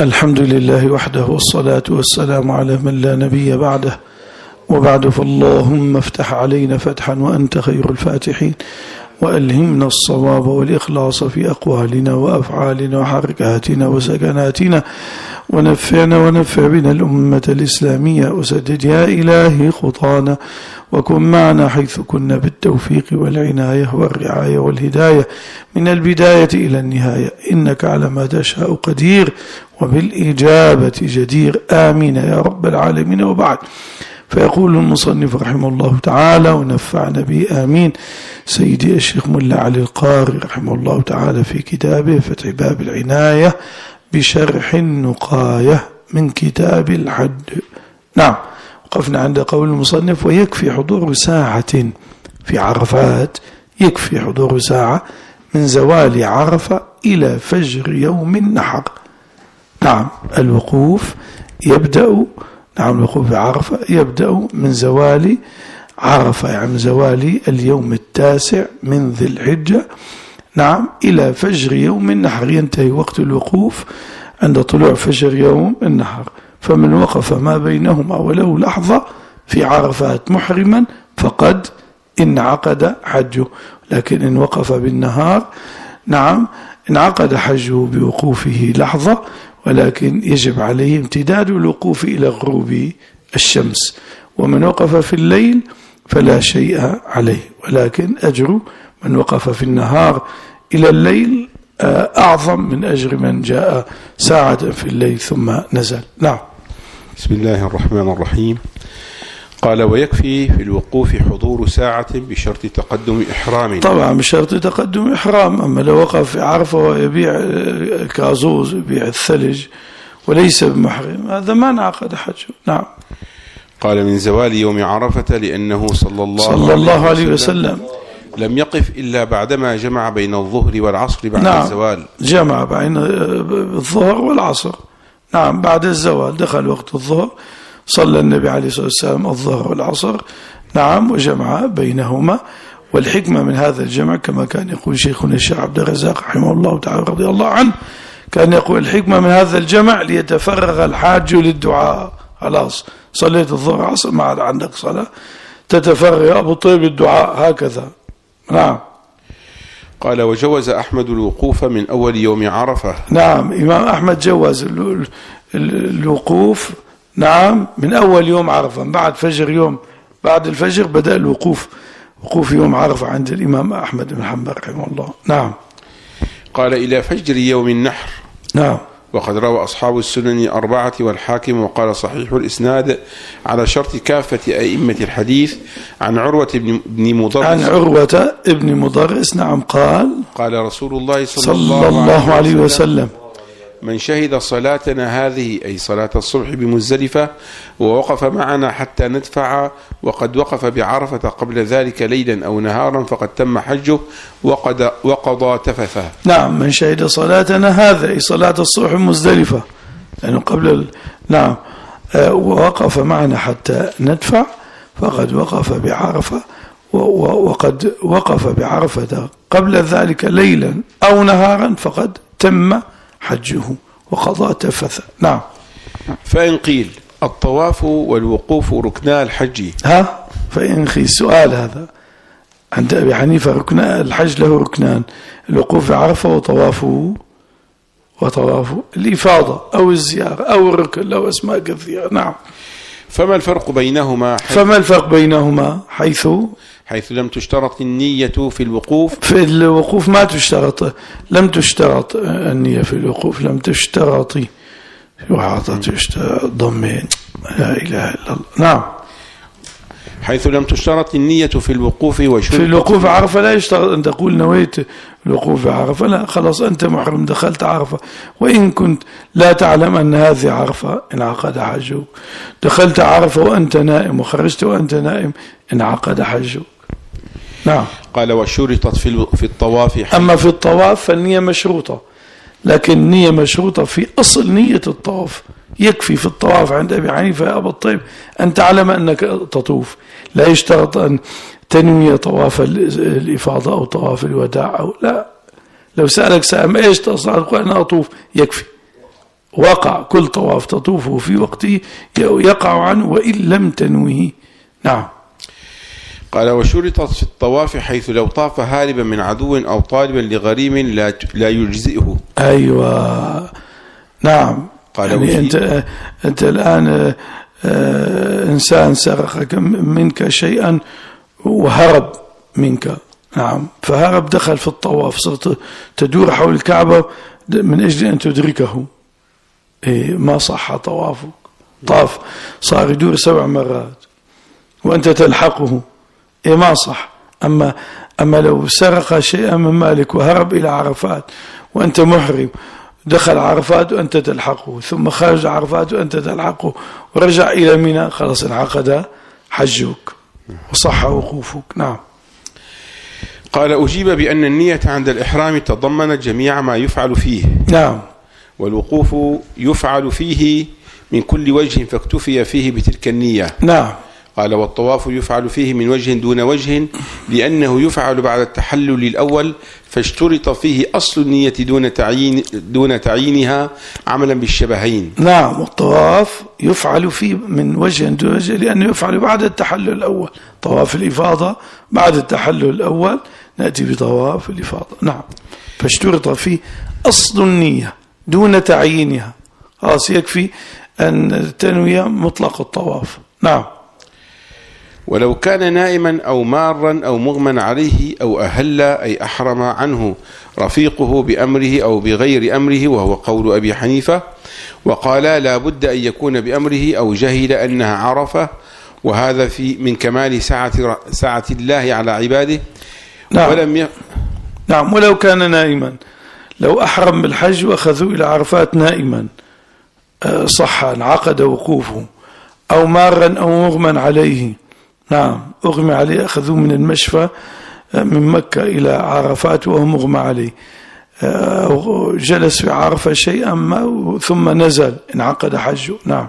الحمد لله وحده، والصلاة والسلام على من لا نبي بعده، وبعد فاللهم افتح علينا فتحا وأنت خير الفاتحين، وألهمنا الصواب والإخلاص في أقوالنا وأفعالنا وحركاتنا وسكناتنا، ونفعنا ونفع بنا الأمة الإسلامية، وسدد يا إلهي خطانا، وكن معنا حيث كنا بالتوفيق والعناية والرعاية والهداية من البداية إلى النهاية، إنك على ما تشاء قدير وبالإجابة جدير، آمين يا رب العالمين. وبعد، فيقول المصنف رحمه الله تعالى ونفعنا به آمين سيدي الشيخ ملا علي القاري رحمه الله تعالى في كتابه فتح باب العناية بشرح النقاية من كتاب الحد. نعم، وقفنا عند قول المصنف: ويكفي حضور ساعة في عرفات، يكفي حضور ساعة من زوال عرفة إلى فجر يوم النحر. نعم، الوقوف يبدأ، نعم الوقوف بعرفة يبدأ من زوال عرفة، يعني من زوال اليوم 9 من ذي الحجة، نعم، إلى فجر يوم النحر، ينتهي وقت الوقوف عند طلوع فجر يوم النحر. فمن وقف ما بينهما ولو لحظة في عرفات محرما فقد انعقد حجه، لكن إن وقف بالنهار، نعم، انعقد حجه بوقوفه لحظة، ولكن يجب عليه امتداد الوقوف إلى غروب الشمس. ومن وقف في الليل فلا شيء عليه، ولكن أجر من وقف في النهار إلى الليل أعظم من أجر من جاء ساعة في الليل ثم نزل. نعم. بسم الله الرحمن الرحيم. قال: ويكفي في الوقوف حضور ساعة بشرط تقدم إحرام. طبعا بشرط تقدم إحرام، أما لو وقف في عرفة ويبيع الكازوز يبيع الثلج وليس بمحرم هذا ما انعقد حجه. نعم. قال: من زوال يوم عرفة، لأنه صلى الله عليه وسلم لم يقف إلا بعدما جمع بين الظهر والعصر بعد الزوال. جمع بين الظهر والعصر، نعم، بعد الزوال دخل وقت الظهر، صلى النبي عليه الصلاة والسلام الظهر والعصر، نعم، وجمع بينهما. والحكمة من هذا الجمع كما كان يقول شيخنا الشيخ عبد الرزاق رحمه الله تعالى رضي الله عنه، كان يقول: الحكمة من هذا الجمع ليتفرغ الحاج للدعاء. خلاص صليت الظهر والعصر، ما عاد عندك صلاة، تتفرغ يا أبو طيب الدعاء، هكذا. نعم. قال: وجوز أحمد الوقوف من أول يوم عرفة. نعم، إمام أحمد جوز الوقوف، نعم، من أول يوم عرفة، بعد فجر يوم، بعد الفجر بدأ الوقوف، وقوف يوم عرفة عند الإمام أحمد بن حنبل رحمه الله. نعم. قال: إلى فجر يوم النحر. نعم. وقد روى أصحاب السنن 4 والحاكم، وقال صحيح الإسناد على شرط كافة أئمة الحديث عن عروة بن مضرس. عن عروة بن مضرس، نعم، قال رسول الله صلى الله عليه وسلم: من شهد صلاتنا هذه، أي صلاة الصبح بمزدلفة، ووقف معنا حتى ندفع، وقد وقف بعرفة قبل ذلك ليلا أو نهارا، فقد تم حجه وقضى تفثه. نعم، من شهد صلاتنا هذه، أي صلاة الصبح بمزدلفة، لأنه قبل نعم، ووقف معنا حتى ندفع، فقد وقف بعرفة، وقد وقف بعرفة قبل ذلك ليلا أو نهارا، فقد تم حجه وقضاء تفث. نعم. فإن قيل الطواف والوقوف ركنا الحج، فإن قيل السؤال هذا عند أبي حنيفة، ركن الحج له ركنان: الوقوف في عرفة وطواف الإفاضة أو الزيارة أو الركن، له أسماء كثيرة. نعم. فما الفرق بينهما حيث لم تشترط النية في الوقوف؟ في الوقوف ما تشترط، لم تشترط النية في الوقوف، لم تشترطي ضمين، لا إله إلا الله. نعم. حيث لم تشترط النية في الوقوف في الوقوف عرفة لا يشترط أن تقول نويت الوقوف عرفة، لا، خلاص أنت محرم دخلت عرفة، وإن كنت لا تعلم أن هذه عرفة انعقد حجك، دخلت عرفة وأنت نائم وخرجت وأنت نائم انعقد حجك. نعم. قال: وشرطت في الطواف. أما في الطواف فالنية مشروطة، لكن النية مشروطة في أصل نية الطواف. يكفي في الطواف عند أبي حنيفة يا أبا الطيب أن تعلم أنك تطوف، لا يشترط أن تنوي طواف الإفاضة أو طواف الوداع أو لا. لو سألك سائل إيش تصنع، تقول أنا أطوف، يكفي. وقع كل طواف تطوفه في وقته يقع عنه وإن لم تنوه. نعم. قال وشرطت في الطواف حيث لو طاف هاربا من عدو أو طالبا لغريم لا يجزئه. أيوة نعم. قال يعني أنت الآن إنسان سرقك منك شيئا وهرب منك، نعم، فهرب دخل في الطواف، صرت تدور حول الكعبة من أجل أن تدركه، ما صح طوافك. طاف صار يدور 7 مرات وأنت تلحقه، ما صح. أما لو سرق شيئا من مالك وهرب إلى عرفات وأنت محرم، دخل عرفات وأنت تلحقه، ثم خرج عرفات وأنت تلحقه، ورجع إلى منى، خلاص انعقد حجك وصح وقوفك. نعم. قال أجيب بأن النية عند الإحرام تضمنت جميع ما يفعل فيه. نعم. والوقوف يفعل فيه من كل وجه فاكتفي فيه بتلك النية. نعم. قال والطواف يفعل فيه من وجه دون وجه لأنه يفعل بعد التحلل الأول، فاشترط فيه أصل النية دون تعيينها عملا بالشبهين. نعم. والطواف يفعل فيه من وجه دون وجه لأنه يفعل بعد التحلل الأول. طواف الإفاضة بعد التحلل الأول نأتي بطواف الإفاضة. نعم. فاشترط فيه أصل النية دون تعيينها، خلاص يكفي أن تنوي مطلق الطواف. نعم. ولو كان نائما أو مارا أو مغمى عليه أو أهل أي أحرم عنه رفيقه بأمره أو بغير أمره، وهو قول أبي حنيفة، وقال لا بد أن يكون بأمره أو جهل أنها عرفة، وهذا من كمال سعة الله على عباده. نعم. نعم. ولو كان نائما، لو أحرم بالحج وأخذوا إلى عرفات نائما صح انعقد وقوفه، أو مارا أو مغمى عليه، نعم، أغمى عليه، أخذوه من المشفى من مكة إلى عرفات وهو مغمى عليه، جلس في عرفة شيئا ما ثم نزل انعقد حجه. نعم.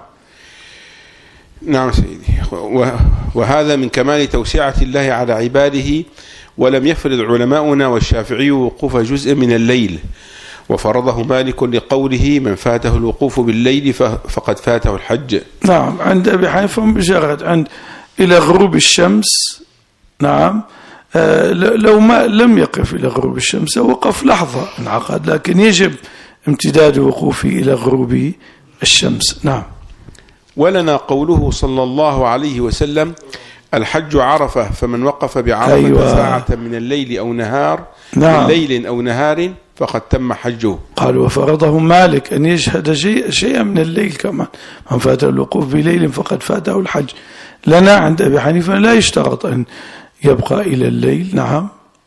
نعم سيدي. وهذا من كمال توسعة الله على عباده، ولم يفرض علماؤنا والشافعي وقوف جزء من الليل، وفرضه مالك لقوله من فاته الوقوف بالليل فقد فاته الحج. نعم. عند أبي حنيفة مجرد عند إلى غروب الشمس. نعم. لو ما لم يقف إلى غروب الشمس وقف لحظة انعقد، لكن يجب امتداد وقوفه إلى غروب الشمس. نعم. ولنا قوله صلى الله عليه وسلم الحج عرفة، فمن وقف بعرفة أيوة. ساعة من الليل أو نهار، نعم. من ليل أو نهار فقد تم حجه. قال وفرضه مالك أن يشهد شيئا من الليل كمان، من فاته الوقوف بليل فقد فاته الحج. لنا عند أبي حنيفة لا يشترط أن يبقى إلى الليل. نعم.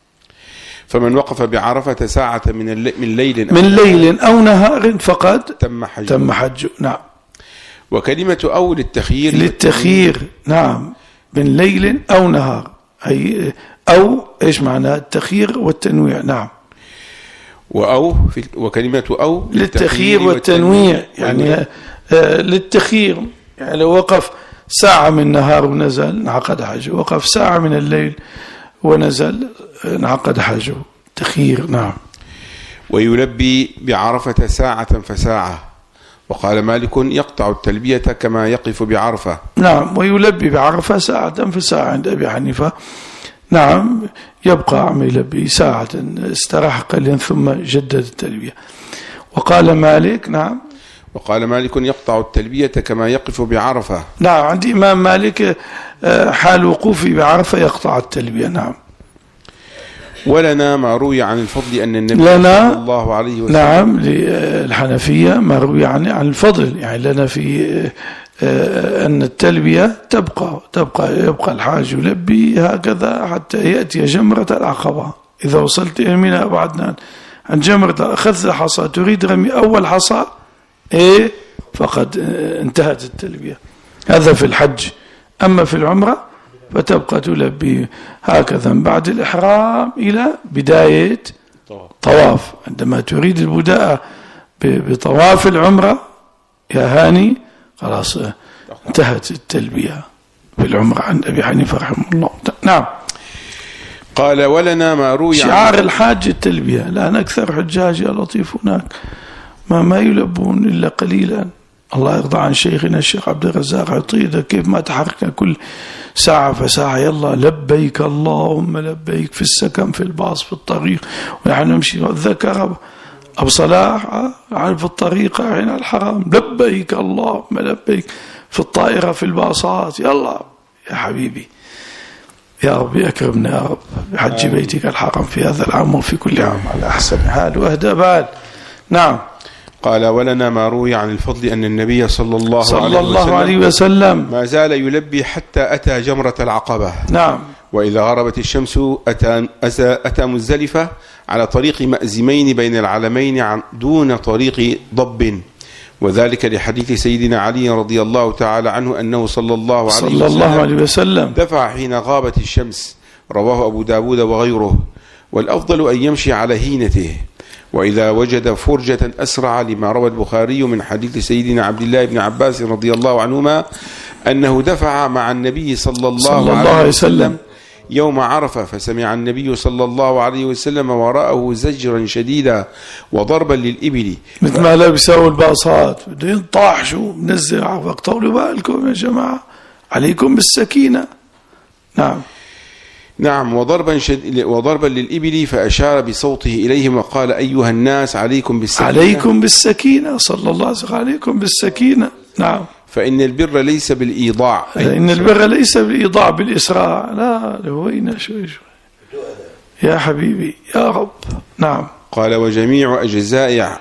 فمن وقف بعرفة ساعة من ليل أو نهار فقد تم حجه. نعم. وكلمة أو للتخيير. نعم. من ليل أو نهار، أي أو إيش معنى التخيير والتنويع. نعم. وكلمة أو للتخيير والتنويع، يعني للتخيير، يعني لو وقف ساعة من النهار ونزل انعقد حجه، وقف ساعة من الليل ونزل انعقد حجه، تخيير. نعم. ويلبي بعرفة ساعة فساعة، وقال مالك يقطع التلبية كما يقف بعرفة. نعم. ويلبي بعرفة ساعة فساعة عند أبي حنيفة. نعم. يبقى عم يلبي ساعة، استراح قليلا ثم جدد التلبية. وقال مالك. نعم. وقال مالك يقطع التلبية كما يقف بعرفة. نعم. عندي إمام مالك حال وقوفي بعرفة يقطع التلبية. نعم. ولنا ما روي عن الفضل أن النبي صلى الله عليه وسلم. نعم. للحنفية ما روي عن الفضل، يعني لنا في أن التلبية يبقى الحاج يلبي هكذا حتى يأتي جمرة العقبة. إذا وصلت إلى منى بعدنا عن جمرة أخذت الحصى تريد رمي أول حصى فقد انتهت التلبية. هذا في الحج. أما في العمرة فتبقى تلبي هكذا بعد الإحرام إلى بداية طواف. عندما تريد البداءة بطواف العمرة يا هاني خلاص انتهت التلبية في العمرة عند أبي حنيفة رحمه الله. نعم. قال ولنا ما روي شعار الحاج التلبية، لأن أكثر حجاج يا لطيف هناك ما يلبون إلا قليلا. الله يرضى عن شيخنا الشيخ عبد الرزاق عطية، كيف ما تحركنا كل ساعة فساعة، يلا لبيك اللهم لبيك، في السكن في الباص في الطريق ونحن نمشي. ذكر أبو صلاح في الطريق عين الحرام لبيك اللهم لبيك، في الطائرة في الباصات، يلا يا حبيبي يا رب أكرمنا يا رب بحج بيتك الحرام في هذا العام وفي كل عام على أحسن حال وأهدى بال. نعم. قال ولنا ما روي عن الفضل أن النبي صلى الله عليه وسلم ما زال يلبي حتى أتى جمرة العقبة. نعم. وإذا غربت الشمس أتى مزدلفة على طريق مأزمين بين العلمين دون طريق ضب، وذلك لحديث سيدنا علي رضي الله تعالى عنه أنه صلى الله عليه وسلم دفع حين غابت الشمس. رواه أبو داود وغيره. والأفضل أن يمشي على هينته، وإذا وجد فرجة أسرع، لما روى البخاري من حديث سيدنا عبد الله بن عباس رضي الله عنهما أنه دفع مع النبي صلى الله عليه وسلم يوم عرفة، فسمع النبي صلى الله عليه وسلم وراءه زجرا شديدا وضربا للإبل، مثل ما لبسوا الباصات بدين طاح شو منزل عرفة. طولوا بالكم يا جماعة، عليكم بالسكينة. نعم. وضربا للإبل، فأشار بصوته إليهم وقال أيها الناس عليكم بالسكينة، عليكم بالسكينة صلى الله عليه وسلم، عليكم بالسكينة. نعم. فإن البر ليس بالإيضاع، إن البر ليس بالإيضاع بالإسراع، لا لهوينا شوي يا حبيبي يا رب. نعم. قال وجميع أجزاء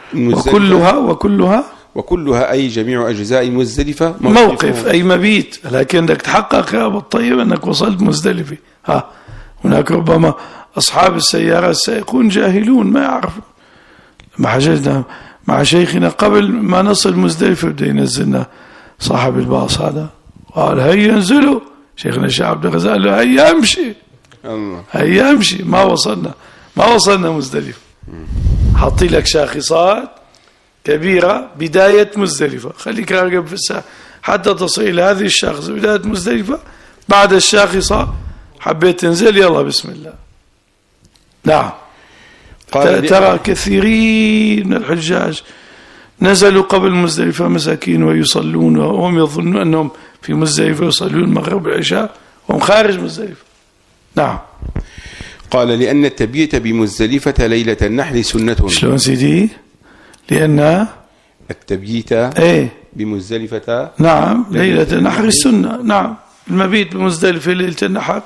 وكلها أي جميع أجزاء مزدلفة موقف أي مبيت، لكن بدك تحقق يا أبو الطيب أنك وصلت مزدلفة. هناك ربما أصحاب السيارات السائقون جاهلون ما يعرفوا. ما حجزنا مع شيخنا قبل ما نصل مزدلفة بده ينزلنا صاحب الباص هذا، قال هيا انزلوا. شيخنا الشيخ عبد الرزاق قال له هيا امشي، هيا امشي. ما وصلنا مزدلفة. حطي لك شاخصات كبيرة بداية مزدلفة، خليك راقب في الساعة حتى تصل إلى هذه الشاخصة بداية مزدلفة. بعد الشاخصة حبيت تنزل يلا بسم الله. نعم. ترى كثيرين من الحجاج نزلوا قبل مزدلفة مساكين ويصلون وهم يظنون أنهم في مزدلفة يصلون المغرب والعشاء وهم خارج مزدلفة. نعم. قال لأن التبييت بمزدلفة ليلة النحر سنة. شلون سيدي؟ لأن التبييت بمزدلفة نعم ليلة النحر سنة. نعم. المبيت بمزدلفة ليلة النحر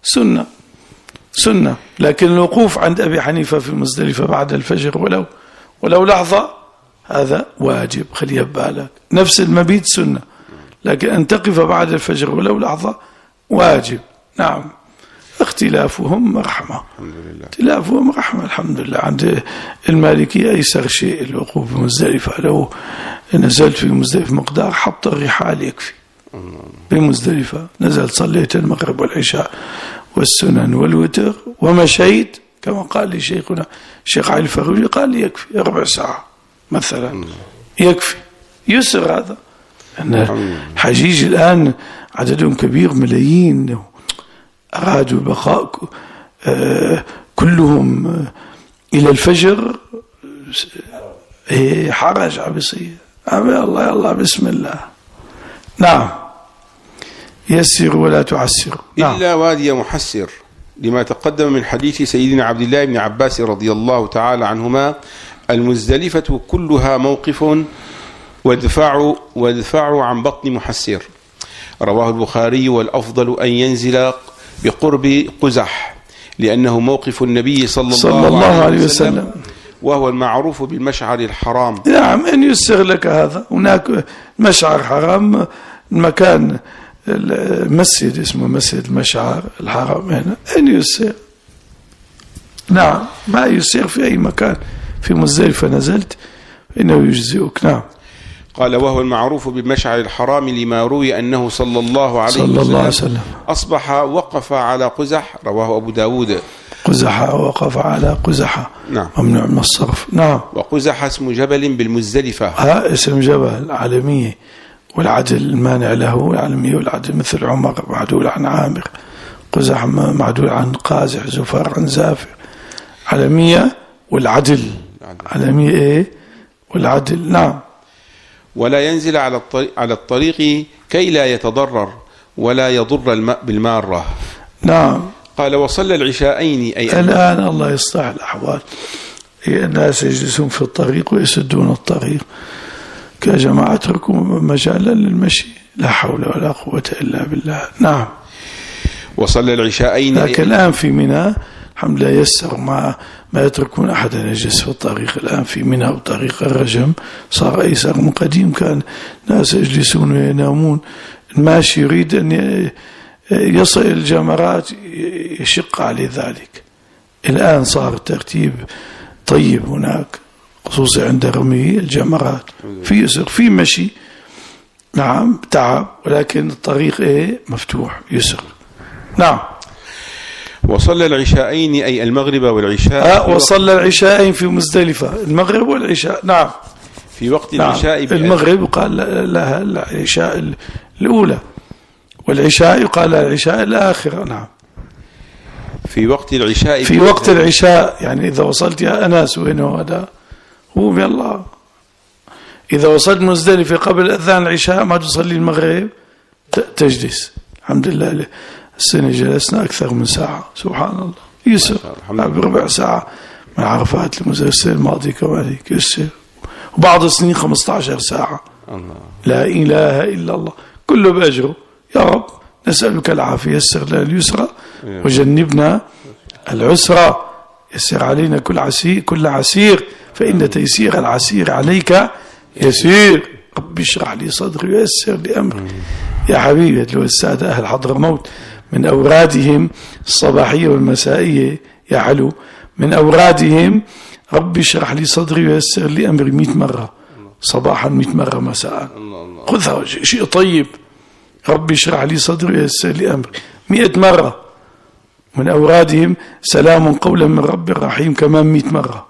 سنة، لكن الوقوف عند أبي حنيفة في مزدلفة بعد الفجر ولو لحظة هذا واجب. خليها ببالك، نفس المبيت سنة، لكن أن تقف بعد الفجر ولو لحظة واجب. نعم. اختلافهم رحمة، اختلافهم رحمة الحمد لله. عند المالكية أيسر شيء الوقوف بمزدلفة، لو نزلت في مزدلفة مقدار حط الرحال يكفي. بمزدلفة نزلت صليت المغرب والعشاء والسنن والوتر ومشيت كما قال لي شيخنا الشيخ علي الفروجي، قال لي يكفي 4 ساعة مثلا، يكفي يسر هذا. أن الحجيج الآن عددهم كبير، ملايين أرادوا البقاء كلهم إلى الفجر. حرج عبصية الله يلا بسم الله. نعم. يسر ولا تعسر. نعم. إلا وادي محسر، لما تقدم من حديث سيدنا عبد الله بن عباس رضي الله تعالى عنهما المزدلفة كلها موقف وادفع عن بطن محسر. رواه البخاري. والأفضل أن ينزل بقرب قزح، لأنه موقف النبي صلى الله عليه وسلم، وهو المعروف بالمشعر الحرام. نعم. أن يسر لك هذا. هناك مشعر حرام، المكان المسجد اسمه مسجد المشعر الحرام هنا، أن يسر. نعم. ما يسر في أي مكان في مزدلفة نزلت إنه يجزئك. نعم. قال وهو المعروف بالمشعر الحرام، لما روي أنه صلى الله عليه وسلم أصبح وقف على قزح. رواه أبو داود. قزح وقف على قزح. نعم. ممنوع من الصرف. نعم. وقزح اسم جبل بالمزدلفة. اسم جبل عالمية، والعدل المانع له العالمية، والعدل مثل عمر معدول عن عامر، قزح معدول عن قازح، زفر عن زافر. عالمية والعدل. عالمية والعدل. نعم. ولا ينزل على الطريق كي لا يتضرر ولا يضر بالمارة. نعم. قال وصلى العشاءين أي الآن الله يصلح الأحوال، الناس يجلسون في الطريق ويسدون الطريق، يا جماعة اتركوا مجالا للمشي، لا حول ولا قوة إلا بالله. نعم. وصلى العشاءين. لكن الآن في منى الحمد لله يسر، ما يتركون أحدا يجلس في الطريق. الآن في منى وطريق الرجم صار أيسر من قديم، كان ناس يجلسون وينامون. الماشي يريد أن يصل الجمرات يشق عليه ذلك. الآن صار الترتيب طيب هناك، خصوصا عند رمي الجمرات، في يسر في مشي. نعم تعب، ولكن الطريق مفتوح يسر. نعم. وصلى العشاءين أي المغرب والعشاء. وصلى العشاءين في مزدلفة، المغرب والعشاء. نعم. في وقت العشاء. نعم. المغرب يقال لها العشاء الأولى، والعشاء يقال لها العشاء الآخرة. نعم. في وقت العشاء. في وقت العشاء يعني إذا وصلت يا أناس وين هذا هو يلا، إذا وصلت مزدلفة قبل أذان العشاء ما تصلي المغرب تجلس. الحمد لله السنة جلسنا أكثر من ساعة، سبحان الله يسر. بربع ساعة من عرفات المزرسة الماضي كمان يسر، وبعض السنين 15 ساعة. الله. لا إله إلا الله، كله بأجره. يا رب نسألك العافية، يسر لنا اليسرى وجنبنا العسرى، يسر علينا كل عسير فإن تيسير العسير عليك يسير. رب اشرح لي صدري ويسر لي أمري. يا حبيبي لو السادة أهل حضرموت من أورادهم الصباحية والمسائية يا علو، من أورادهم رب اشرح لي صدري ويسر لي أمري 100 مرة صباحا 100 مرة مساء. خذها شيء طيب. رب اشرح لي صدري ويسر لي أمري 100 مرة. من أورادهم سلام قولا من رب الرحيم كمان 100 مرة.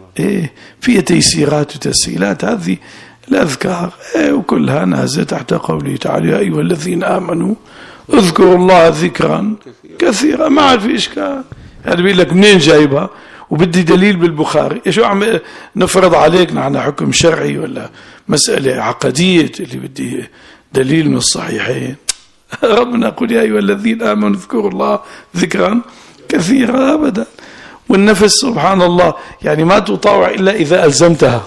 فيها تيسيرات وتسهيلات هذه الأذكار وكلها نازلة تحت قوله تعالى يا أيها الذين آمنوا اذكروا الله ذكرا كثيرا. ما عاد في إشكال. يعني بيقول لك منين جايبها وبدي دليل بالبخاري؟ إيش عم نفرض عليك نحن حكم شرعي ولا مسألة عقدية اللي بدي دليل من الصحيحين؟ ربنا قل يا أيها الذين آمنوا اذكروا الله ذكرا كثيرا أبدا. والنفس سبحان الله يعني ما تطاوع إلا إذا ألزمتها.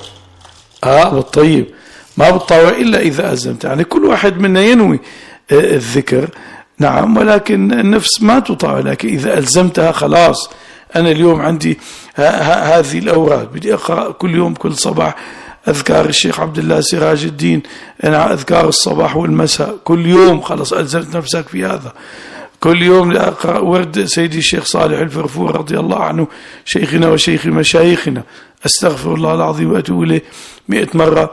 والطيب ما بتطاوع إلا إذا ألزمتها. يعني كل واحد منا ينوي الذكر نعم، ولكن النفس ما تطاوع، لكن إذا ألزمتها خلاص. أنا اليوم عندي هذه الأوراد بدي أقرأ كل يوم كل صباح أذكار الشيخ عبد الله سراج الدين، أنا أذكار الصباح والمساء كل يوم. خلاص ألزمت نفسك في هذا. كل يوم أقرأ ورد سيدي الشيخ صالح الفرفور رضي الله عنه شيخنا وشيخ مشايخنا، أستغفر الله العظيم وأتوب إليه 100 مرة.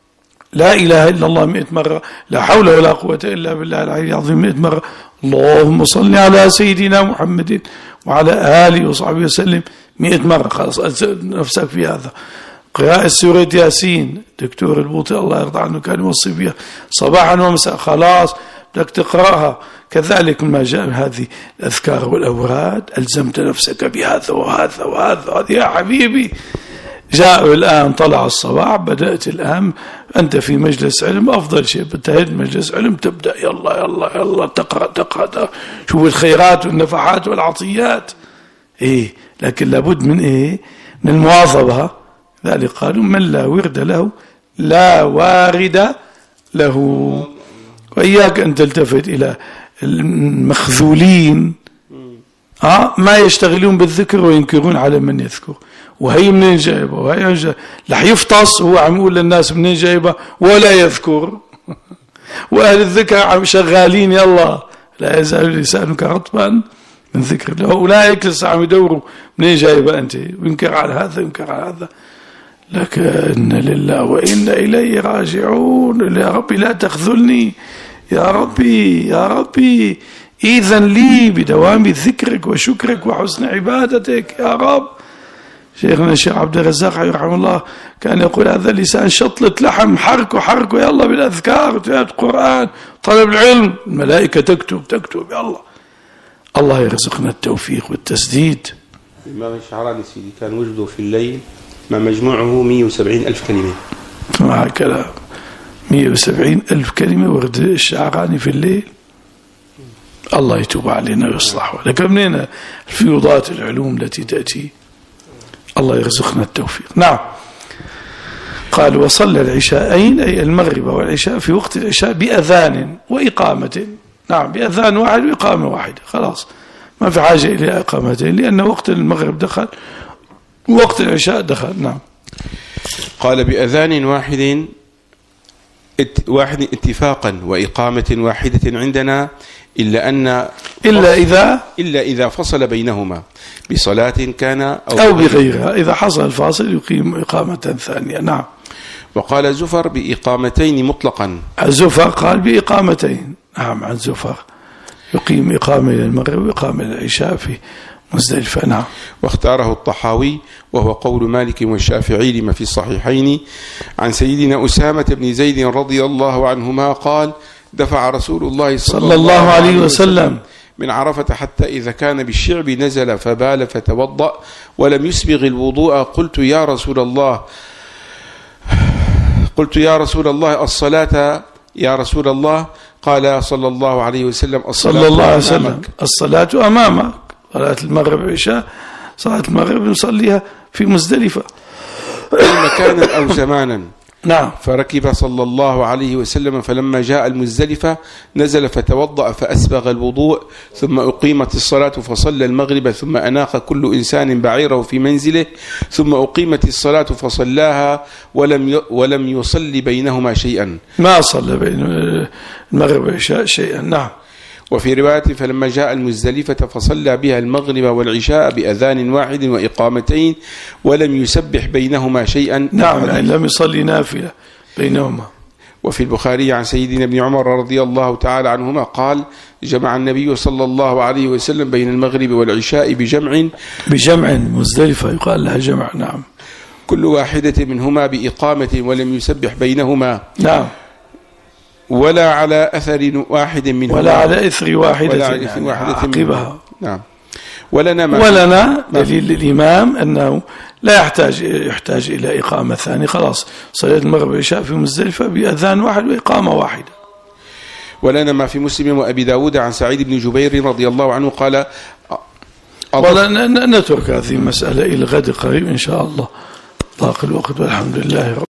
لا إله إلا الله 100 مرة. لا حول ولا قوة إلا بالله العلي العظيم 100 مرة. اللهم صل على سيدنا محمد وعلى آله وصحبه وسلم 100 مرة. خلاص ألزم نفسك في هذا. قراءة سورة ياسين دكتور البوطي الله يرضى عنه كان يوصي بها صباحا ومساء، خلاص بدك تقرأها. كذلك ما جاء هذه الأذكار والأوراد ألزمت نفسك بهذا وهذا وهذا. يا حبيبي جاء الآن طلع الصباح، بدأت الآن أنت في مجلس علم، أفضل شيء بتهد مجلس علم تبدأ يلا يلا يلا تقرأ شوف الخيرات والنفحات والعطيات. لكن لابد من من المواظبة. ذلك قالوا من لا ورد له لا وارد له. وإياك أن تلتفت إلى المخذولين ما يشتغلون بالذكر وينكرون على من يذكر. وهي منين جايبه وهي رح يفطس هو عم يقول للناس منين جايبه ولا يذكر. وأهل الذكر عم شغالين يلا لا يزال لسانك رطبا من ذكر الله. أولئك لسه عم يدوروا منين جايبه أنت، وينكر على هذا ينكر على هذا. لكن لله وإنا إليه راجعون. يا ربي لا تخذلني يا ربي يا ربي، إذن لي بدوام ذكرك وشكرك وحسن عبادتك يا رب. شيخنا الشيخ عبد الرزاق رحمه الله كان يقول هذا اللسان شطلة لحم، حركه يلا بالأذكار وتلاوة القرآن طلب العلم، الملائكة تكتب يلا. الله يرزقنا التوفيق والتسديد. الإمام الشعراني سيدي كان وجده في الليل ما مجموعه 170,000 كلمة. مع كلام 170,000 كلمة ورد الشعراني في الليل. الله يتوب علينا ويصلح، لكن منين الفيوضات العلوم التي تأتي؟ الله يرزقنا التوفيق. نعم. قال وصلى العشاءين أي المغرب والعشاء في وقت العشاء بأذان وإقامة. نعم، بأذان واحد وإقامة واحدة، خلاص ما في حاجة إلى إقامتين، لأن وقت المغرب دخل ووقت العشاء دخل. نعم. قال بأذان واحد اتفاقا وإقامة واحدة عندنا إلا إذا فصل بينهما بصلاة كان أو بغيرها، إذا حصل الفاصل يقيم إقامة ثانية. نعم. وقال زفر بإقامتين مطلقا. الزفر قال بإقامتين. نعم، عن زفر يقيم إقامة للمغرب وإقامة للعشاء في مزدلفة. نعم. واختاره الطحاوي وهو قول مالك والشافعي لما في الصحيحين عن سيدنا أسامة بن زيد رضي الله عنهما قال دفع رسول الله صلى الله عليه وسلم من عرفة حتى إذا كان بالشعب نزل فبال فتوضأ ولم يسبغ الوضوء. قلت يا رسول الله الصلاة يا رسول الله؟ قال صلى الله عليه وسلم الصلاة أمامك. صلاة المغرب والعشاء، صلاة المغرب نصليها في مزدلفة مكانا أو زمانا. نعم. فركب صلى الله عليه وسلم فلما جاء المزدلفة نزل فتوضأ فأسبغ الوضوء ثم أقيمت الصلاة فصلى المغرب ثم أناخ كل إنسان بعيره في منزله ثم أقيمت الصلاة فصلاها ولم يصلي بينهما شيئا. ما صلى بين المغرب والعشاء شيئا. نعم. وفي رواية فلما جاء المزدلفة فصلى بها المغرب والعشاء بأذان واحد وإقامتين ولم يسبح بينهما شيئا. نعم، يعني لم يصلي نافلة بينهما. وفي البخاري عن سيدنا ابن عمر رضي الله تعالى عنهما قال جمع النبي صلى الله عليه وسلم بين المغرب والعشاء بجمع مزدلفة يقال لها جمع. نعم. كل واحدة منهما بإقامة ولم يسبح بينهما. نعم. ولا على أثر واحد منهما ولا على إثر واحدة عقبها. نعم. ولنا دليل للإمام أنه لا يحتاج إلى إقامة ثانية، خلاص صلاة المغرب والعشاء في مزدلفة بأذان واحد وإقامة واحدة. ولنا ما في مسلم وأبي داود عن سعيد بن جبير رضي الله عنه قال نترك هذه المسألة إلى غد قريب إن شاء الله، ضاق الوقت والحمد لله رب